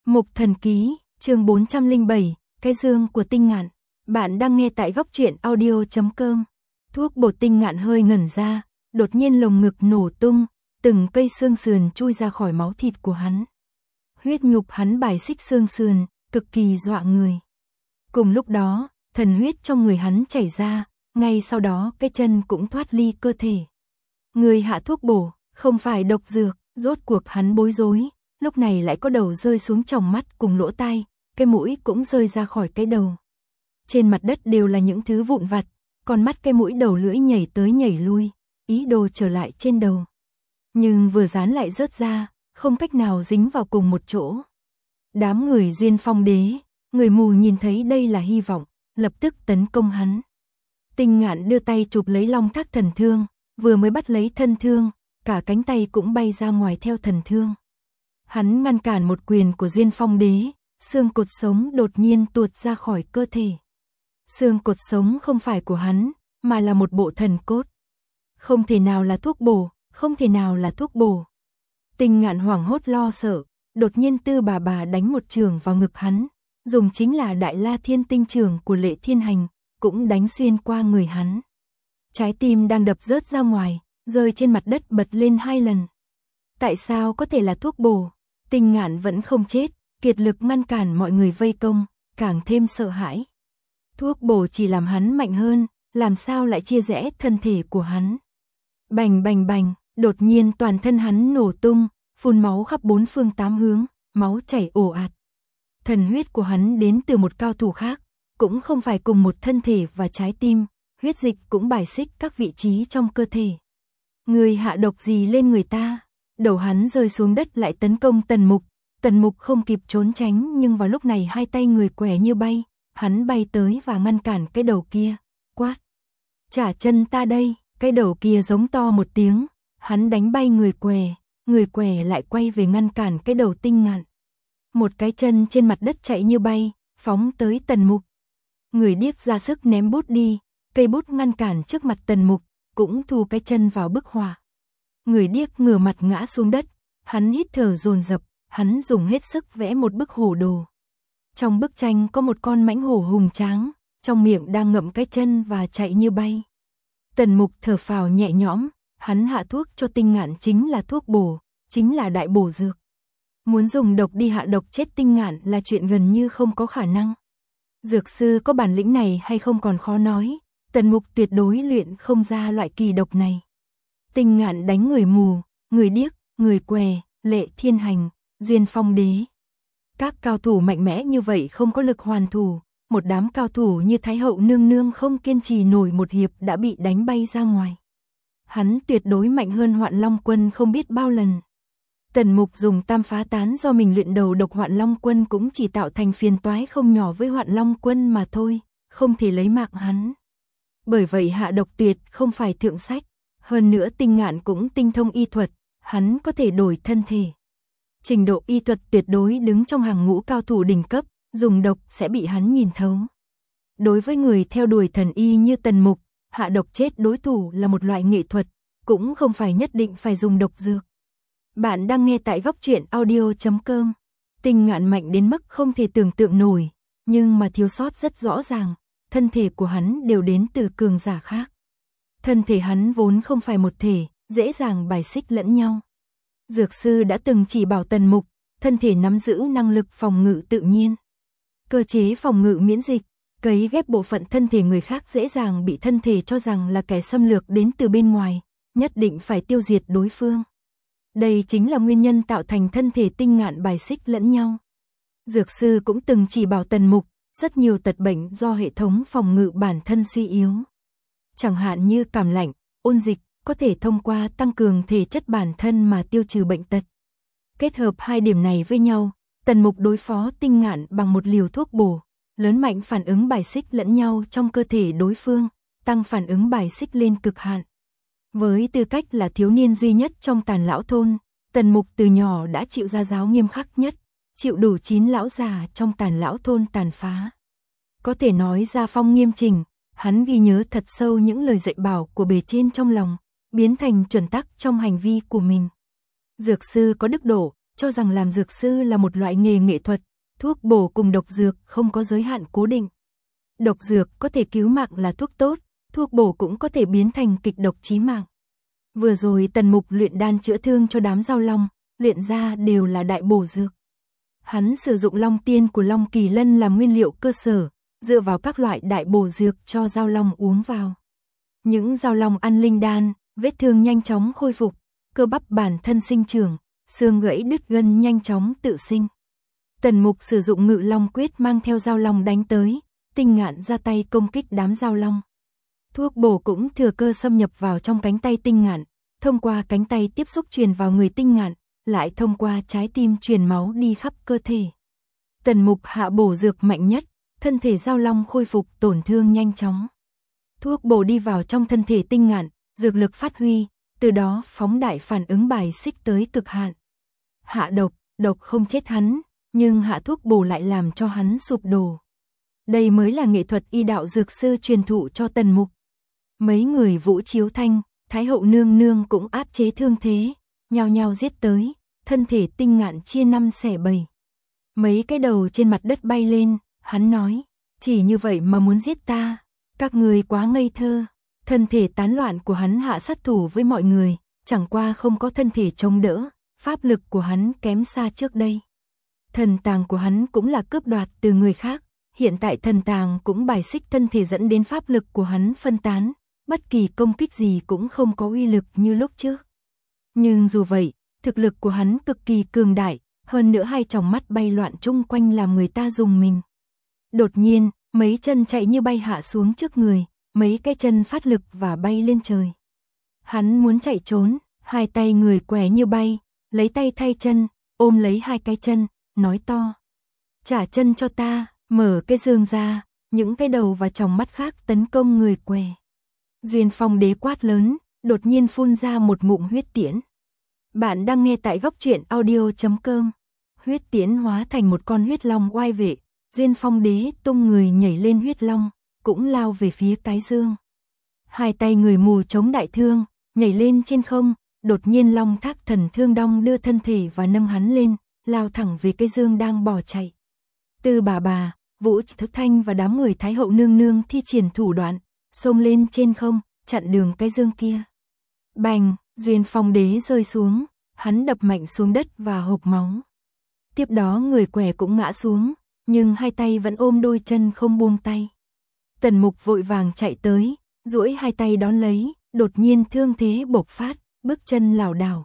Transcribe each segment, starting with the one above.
Mục Thần Ký, chương 407, cái dương của Tinh Ngạn. Bạn đang nghe tại góc truyện audio.com. Thuốc bổ Tinh Ngạn hơi ngẩn ra, đột nhiên lồng ngực nổ tung, từng cây xương sườn chui ra khỏi máu thịt của hắn. Huyết nhục hắn bài xích xương sườn, cực kỳ dọa người. Cùng lúc đó, thần huyết trong người hắn chảy ra, ngay sau đó cái chân cũng thoát ly cơ thể. Người hạ thuốc bổ, không phải độc dược, rốt cuộc hắn bối rối. Lúc này lại có đầu rơi xuống tròng mắt cùng lỗ tai, cái mũi cũng rơi ra khỏi cái đầu. Trên mặt đất đều là những thứ vụn vặt, con mắt cái mũi đầu lưỡi nhảy tới nhảy lui, ý đồ trở lại trên đầu. Nhưng vừa dán lại rớt ra, không cách nào dính vào cùng một chỗ. Đám người Duyên Phong Đế, người mù nhìn thấy đây là hy vọng, lập tức tấn công hắn. Tinh Ngạn đưa tay chụp lấy Long Thác thần thương, vừa mới bắt lấy thân thương, cả cánh tay cũng bay ra ngoài theo thần thương. Hắn ngăn cản một quyền của Duyên Phong Đế, xương cột sống đột nhiên tuột ra khỏi cơ thể. Xương cột sống không phải của hắn, mà là một bộ thần cốt. Không thể nào là thuốc bổ, không thể nào là thuốc bổ. Tinh Ngạn hoảng hốt lo sợ, đột nhiên Tư bà đánh một trường vào ngực hắn, dùng chính là Đại La Thiên Tinh trường của Lệ Thiên Hành, cũng đánh xuyên qua người hắn. Trái tim đang đập rớt ra ngoài, rơi trên mặt đất bật lên 2 lần. Tại sao có thể là thuốc bổ? Tinh Ngạn vẫn không chết, kiệt lực ngăn cản mọi người vây công, càng thêm sợ hãi. Thuốc bổ chỉ làm hắn mạnh hơn, làm sao lại chia rẽ thân thể của hắn. Bành bành bành, đột nhiên toàn thân hắn nổ tung, phun máu khắp 4 phương 8 hướng, máu chảy ồ ạt. Thần huyết của hắn đến từ một cao thủ khác, cũng không phải cùng một thân thể và trái tim, huyết dịch cũng bài xích các vị trí trong cơ thể. Người hạ độc gì lên người ta? Đầu hắn rơi xuống đất lại tấn công Tần Mục không kịp trốn tránh, nhưng vào lúc này hai tay người què như bay, hắn bay tới và ngăn cản cái đầu kia, quát. Trả chân ta đây, cái đầu kia giống to một tiếng, hắn đánh bay người què lại quay về ngăn cản cái đầu Tinh Ngạn. Một cái chân trên mặt đất chạy như bay, phóng tới Tần Mục. Người điếc ra sức ném bút đi, cây bút ngăn cản trước mặt Tần Mục, cũng thu cái chân vào bức họa. Người điếc ngửa mặt ngã xuống đất, hắn hít thở dồn dập, hắn dùng hết sức vẽ một bức hổ đồ. Trong bức tranh có một con mãnh hổ hùng tráng, trong miệng đang ngậm cái chân và chạy như bay. Tần Mục thở phào nhẹ nhõm, hắn hạ thuốc cho Tinh Ngạn chính là thuốc bổ, chính là đại bổ dược. Muốn dùng độc đi hạ độc chết Tinh Ngạn là chuyện gần như không có khả năng. Dược sư có bản lĩnh này hay không còn khó nói, Tần Mục tuyệt đối luyện không ra loại kỳ độc này. Tinh Ngạn đánh người mù, người điếc, người què, Lệ Thiên Hành, Duyên Phong Đế. Các cao thủ mạnh mẽ như vậy không có lực hoàn thủ, một đám cao thủ như Thái Hậu nương nương không kiên trì nổi một hiệp đã bị đánh bay ra ngoài. Hắn tuyệt đối mạnh hơn Hoạn Long Quân không biết bao lần. Tần Mục dùng tam phá tán do mình luyện đầu độc Hoạn Long Quân cũng chỉ tạo thành phiền toái không nhỏ với Hoạn Long Quân mà thôi, không thể lấy mạng hắn. Bởi vậy hạ độc tuyệt không phải thượng sách. Hơn nữa Tinh Ngạn cũng tinh thông y thuật, hắn có thể đổi thân thể. Trình độ y thuật tuyệt đối đứng trong hàng ngũ cao thủ đỉnh cấp, dùng độc sẽ bị hắn nhìn thấu. Đối với người theo đuổi thần y như Tần Mục, hạ độc chết đối thủ là một loại nghệ thuật, cũng không phải nhất định phải dùng độc dược. Bạn đang nghe tại góc truyện audio.com. Tinh Ngạn mạnh đến mức không thể tưởng tượng nổi, nhưng mà thiếu sót rất rõ ràng, thân thể của hắn đều đến từ cường giả khác. Thân thể hắn vốn không phải một thể, dễ dàng bài xích lẫn nhau. Dược sư đã từng chỉ bảo Tần Mục, thân thể nắm giữ năng lực phòng ngự tự nhiên. Cơ chế phòng ngự miễn dịch, cấy ghép bộ phận thân thể người khác dễ dàng bị thân thể cho rằng là kẻ xâm lược đến từ bên ngoài, nhất định phải tiêu diệt đối phương. Đây chính là nguyên nhân tạo thành thân thể Tinh Ngạn bài xích lẫn nhau. Dược sư cũng từng chỉ bảo Tần Mục, rất nhiều tật bệnh do hệ thống phòng ngự bản thân suy yếu. Chẳng hạn như cảm lạnh, ôn dịch, có thể thông qua tăng cường thể chất bản thân mà tiêu trừ bệnh tật. Kết hợp hai điểm này với nhau, Tần Mục đối phó Tinh Ngạn bằng một liều thuốc bổ, lớn mạnh phản ứng bài xích lẫn nhau trong cơ thể đối phương, tăng phản ứng bài xích lên cực hạn. Với tư cách là thiếu niên duy nhất trong Tàn Lão thôn, Tần Mục từ nhỏ đã chịu gia giáo nghiêm khắc nhất, chịu đủ 9 lão già trong Tàn Lão thôn tàn phá. Có thể nói gia phong nghiêm chỉnh. Hắn ghi nhớ thật sâu những lời dạy bảo của bề trên trong lòng, biến thành chuẩn tắc trong hành vi của mình. Dược sư có đức độ, cho rằng làm dược sư là một loại nghề nghệ thuật, thuốc bổ cùng độc dược không có giới hạn cố định. Độc dược có thể cứu mạng là thuốc tốt, thuốc bổ cũng có thể biến thành kịch độc chí mạng. Vừa rồi Tần Mục luyện đan chữa thương cho đám Dao Long, luyện ra đều là đại bổ dược. Hắn sử dụng Long Tiên của Long Kỳ Lân làm nguyên liệu cơ sở, dựa vào các loại đại bổ dược cho Dao Long uống vào. Những Dao Long ăn linh đan, vết thương nhanh chóng khôi phục, cơ bắp bản thân sinh trưởng, xương gãy đứt gân nhanh chóng tự sinh. Tần Mục sử dụng Ngự Long Quyết mang theo Dao Long đánh tới, Tinh Ngạn ra tay công kích đám Dao Long. Thuốc bổ cũng thừa cơ xâm nhập vào trong cánh tay Tinh Ngạn, thông qua cánh tay tiếp xúc truyền vào người Tinh Ngạn, lại thông qua trái tim truyền máu đi khắp cơ thể. Tần Mục hạ bổ dược mạnh nhất, thân thể Dao Long khôi phục tổn thương nhanh chóng. Thuốc bổ đi vào trong thân thể Tinh Ngạn, dược lực phát huy, từ đó phóng đại phản ứng bài xích tới cực hạn. Hạ độc, độc không chết hắn, nhưng hạ thuốc bổ lại làm cho hắn sụp đổ. Đây mới là nghệ thuật y đạo dược sư truyền thụ cho Tần Mục. Mấy người Vũ Chiếu Thanh, Thái hậu nương nương cũng áp chế thương thế, nhao nhao giết tới, thân thể Tinh Ngạn chia 5 xẻ 7. Mấy cái đầu trên mặt đất bay lên, hắn nói, chỉ như vậy mà muốn giết ta, các người quá ngây thơ. Thân thể tán loạn của hắn hạ sát thủ với mọi người, chẳng qua không có thân thể chống đỡ, pháp lực của hắn kém xa trước đây. Thần tàng của hắn cũng là cướp đoạt từ người khác, hiện tại thần tàng cũng bài xích thân thể dẫn đến pháp lực của hắn phân tán, bất kỳ công kích gì cũng không có uy lực như lúc trước. Nhưng dù vậy, thực lực của hắn cực kỳ cường đại, hơn nữa hai tròng mắt bay loạn chung quanh làm người ta rùng mình. Đột nhiên, mấy chân chạy như bay hạ xuống trước người, mấy cái chân phát lực và bay lên trời. Hắn muốn chạy trốn, hai tay người què như bay, lấy tay thay chân, ôm lấy hai cái chân, nói to. Trả chân cho ta, mở cái giường ra, những cái đầu và tròng mắt khác tấn công người què. Duyên Phong Đế quát lớn, đột nhiên phun ra một ngụm huyết tiễn. Bạn đang nghe tại góc truyện audio.com. Huyết tiễn hóa thành một con huyết long oai vệ, Duyên Phong Đế tung người nhảy lên huyết long, cũng lao về phía cái dương. Hai tay người mù chống đại thương, nhảy lên trên không, đột nhiên Long Thác Thần Thương đong đưa thân thể và nâng hắn lên, lao thẳng về cái dương đang bỏ chạy. Tư bà, Vũ Thức Thanh và đám người Thái hậu nương nương thi triển thủ đoạn, xông lên trên không, chặn đường cái dương kia. Bành, Duyên Phong Đế rơi xuống, hắn đập mạnh xuống đất và hộc máu. Tiếp đó người què cũng ngã xuống, nhưng hai tay vẫn ôm đôi chân không buông tay. Tần Mục vội vàng chạy tới, duỗi hai tay đón lấy, đột nhiên thương thế bộc phát, bước chân lảo đảo.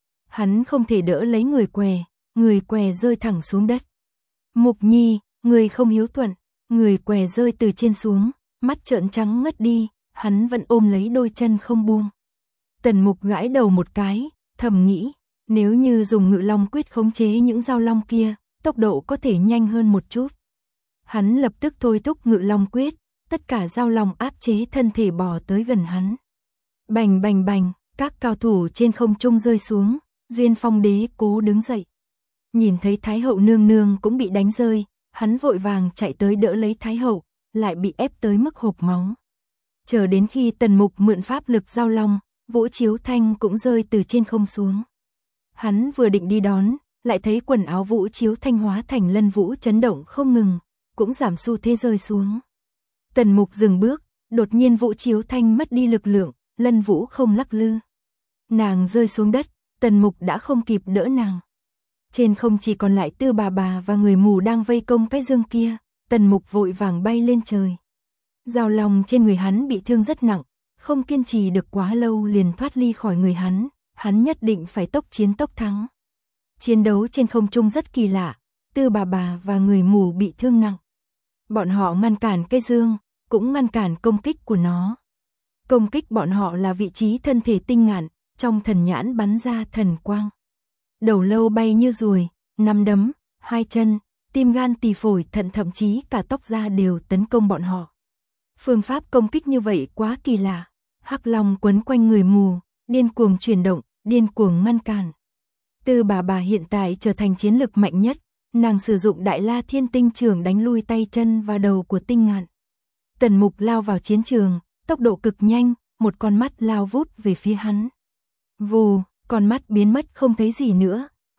Hắn không thể đỡ lấy người què rơi thẳng xuống đất. Mục Nhi, người không hiếu thuận, người què rơi từ trên xuống, mắt trợn trắng ngất đi, hắn vẫn ôm lấy đôi chân không buông. Tần Mục gãi đầu một cái, thầm nghĩ, nếu như dùng Ngự Long Quyết khống chế những Dao Long kia, tốc độ có thể nhanh hơn một chút. Hắn lập tức thôi thúc Ngự Long Quyết, tất cả Dao Long áp chế thân thể bò tới gần hắn. Bành bành bành, các cao thủ trên không trung rơi xuống, Duyên Phong Đế cố đứng dậy. Nhìn thấy Thái hậu nương nương cũng bị đánh rơi, hắn vội vàng chạy tới đỡ lấy Thái hậu, lại bị ép tới mức hộc máu. Chờ đến khi Tần Mục mượn pháp lực Dao Long, Vũ Chiếu Thanh cũng rơi từ trên không xuống. Hắn vừa định đi đón, lại thấy quần áo Vũ Chiếu Thanh hóa thành lân vũ chấn động không ngừng, cũng giảm xu thế rơi xuống. Tần Mục dừng bước, đột nhiên Vũ Chiếu Thanh mất đi lực lượng, lân vũ không lắc lư. Nàng rơi xuống đất, Tần Mục đã không kịp đỡ nàng. Trên không chỉ còn lại Tư bà và người mù đang vây công cái dương kia, Tần Mục vội vàng bay lên trời. Dao Long trên người hắn bị thương rất nặng, không kiên trì được quá lâu liền thoát ly khỏi người hắn nhất định phải tốc chiến tốc thắng. Chiến đấu trên không trung rất kỳ lạ, Tư bà và người mù bị thương nặng. Bọn họ ngăn cản cái dương, cũng ngăn cản công kích của nó. Công kích bọn họ là vị trí thân thể Tinh Ngạn, trong thần nhãn bắn ra thần quang. Đầu lâu bay như ruồi, nắm đấm, hai chân, tim gan tỳ phổi thận thậm chí cả tóc da đều tấn công bọn họ. Phương pháp công kích như vậy quá kỳ lạ. Hắc Long quấn quanh người mù, điên cuồng chuyển động, điên cuồng ngăn cản. Tư bà hiện tại trở thành chiến lực mạnh nhất, nàng sử dụng Đại La Thiên Tinh Trường đánh lui tay chân và đầu của Tinh Ngạn. Tần Mục lao vào chiến trường, tốc độ cực nhanh, một con mắt lao vút về phía hắn. Vù, con mắt biến mất không thấy gì nữa,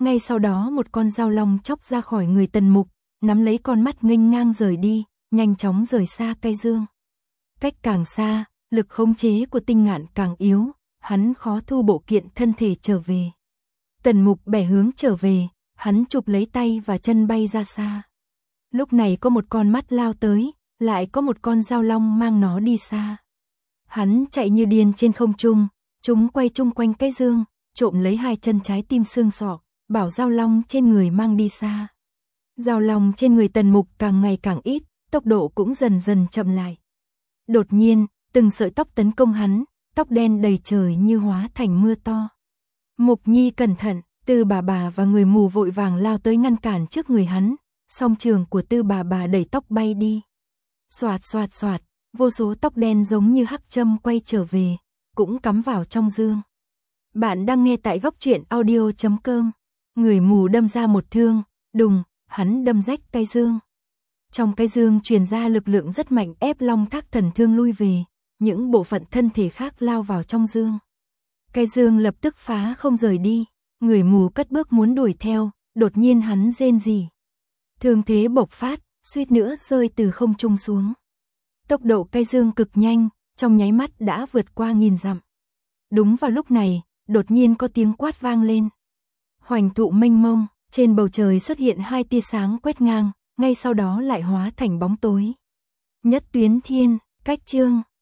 ngay sau đó một con dao long chóc ra khỏi người Tần Mục, nắm lấy con mắt nghênh ngang rời đi, nhanh chóng rời xa cây dương. Cách càng xa, lực khống chế của Tinh Ngạn càng yếu, hắn khó thu bộ kiện thân thể trở về. Tần Mục bẻ hướng trở về, hắn chụp lấy tay và chân bay ra xa. Lúc này có một con mắt lao tới, lại có một con dao long mang nó đi xa. Hắn chạy như điên trên không trung, chúng quay chung quanh cái dương, trộm lấy hai chân trái tim xương sọ, bảo dao long trên người mang đi xa. Dao long trên người Tần Mục càng ngày càng ít, tốc độ cũng dần dần chậm lại. Đột nhiên, từng sợi tóc tấn công hắn, tóc đen đầy trời như hóa thành mưa to. Mục Nhi cẩn thận, Tư bà bà và người mù vội vàng lao tới ngăn cản trước người hắn, song trường của Tư bà bà đẩy tóc bay đi. Xoạt xoạt xoạt, vô số tóc đen giống như hắc châm quay trở về, cũng cắm vào trong dương. Bạn đang nghe tại góc truyện audio.com. Người mù đâm ra một thương, đùng, hắn đâm rách cái dương. Trong cái dương truyền ra lực lượng rất mạnh ép Long Thác Thần Thương lui về, những bộ phận thân thể khác lao vào trong dương. Cái dương lập tức phá không rời đi, người mù cất bước muốn đuổi theo, đột nhiên hắn rên rỉ. Thương thế bộc phát, suýt nữa rơi từ không trung xuống. Tốc độ cây dương cực nhanh, trong nháy mắt đã vượt qua 1000 dặm. Đúng vào lúc này, đột nhiên có tiếng quát vang lên. Hoành thụ mênh mông, trên bầu trời xuất hiện hai tia sáng quét ngang, ngay sau đó lại hóa thành bóng tối. Nhất Tuyến Thiên, cách chương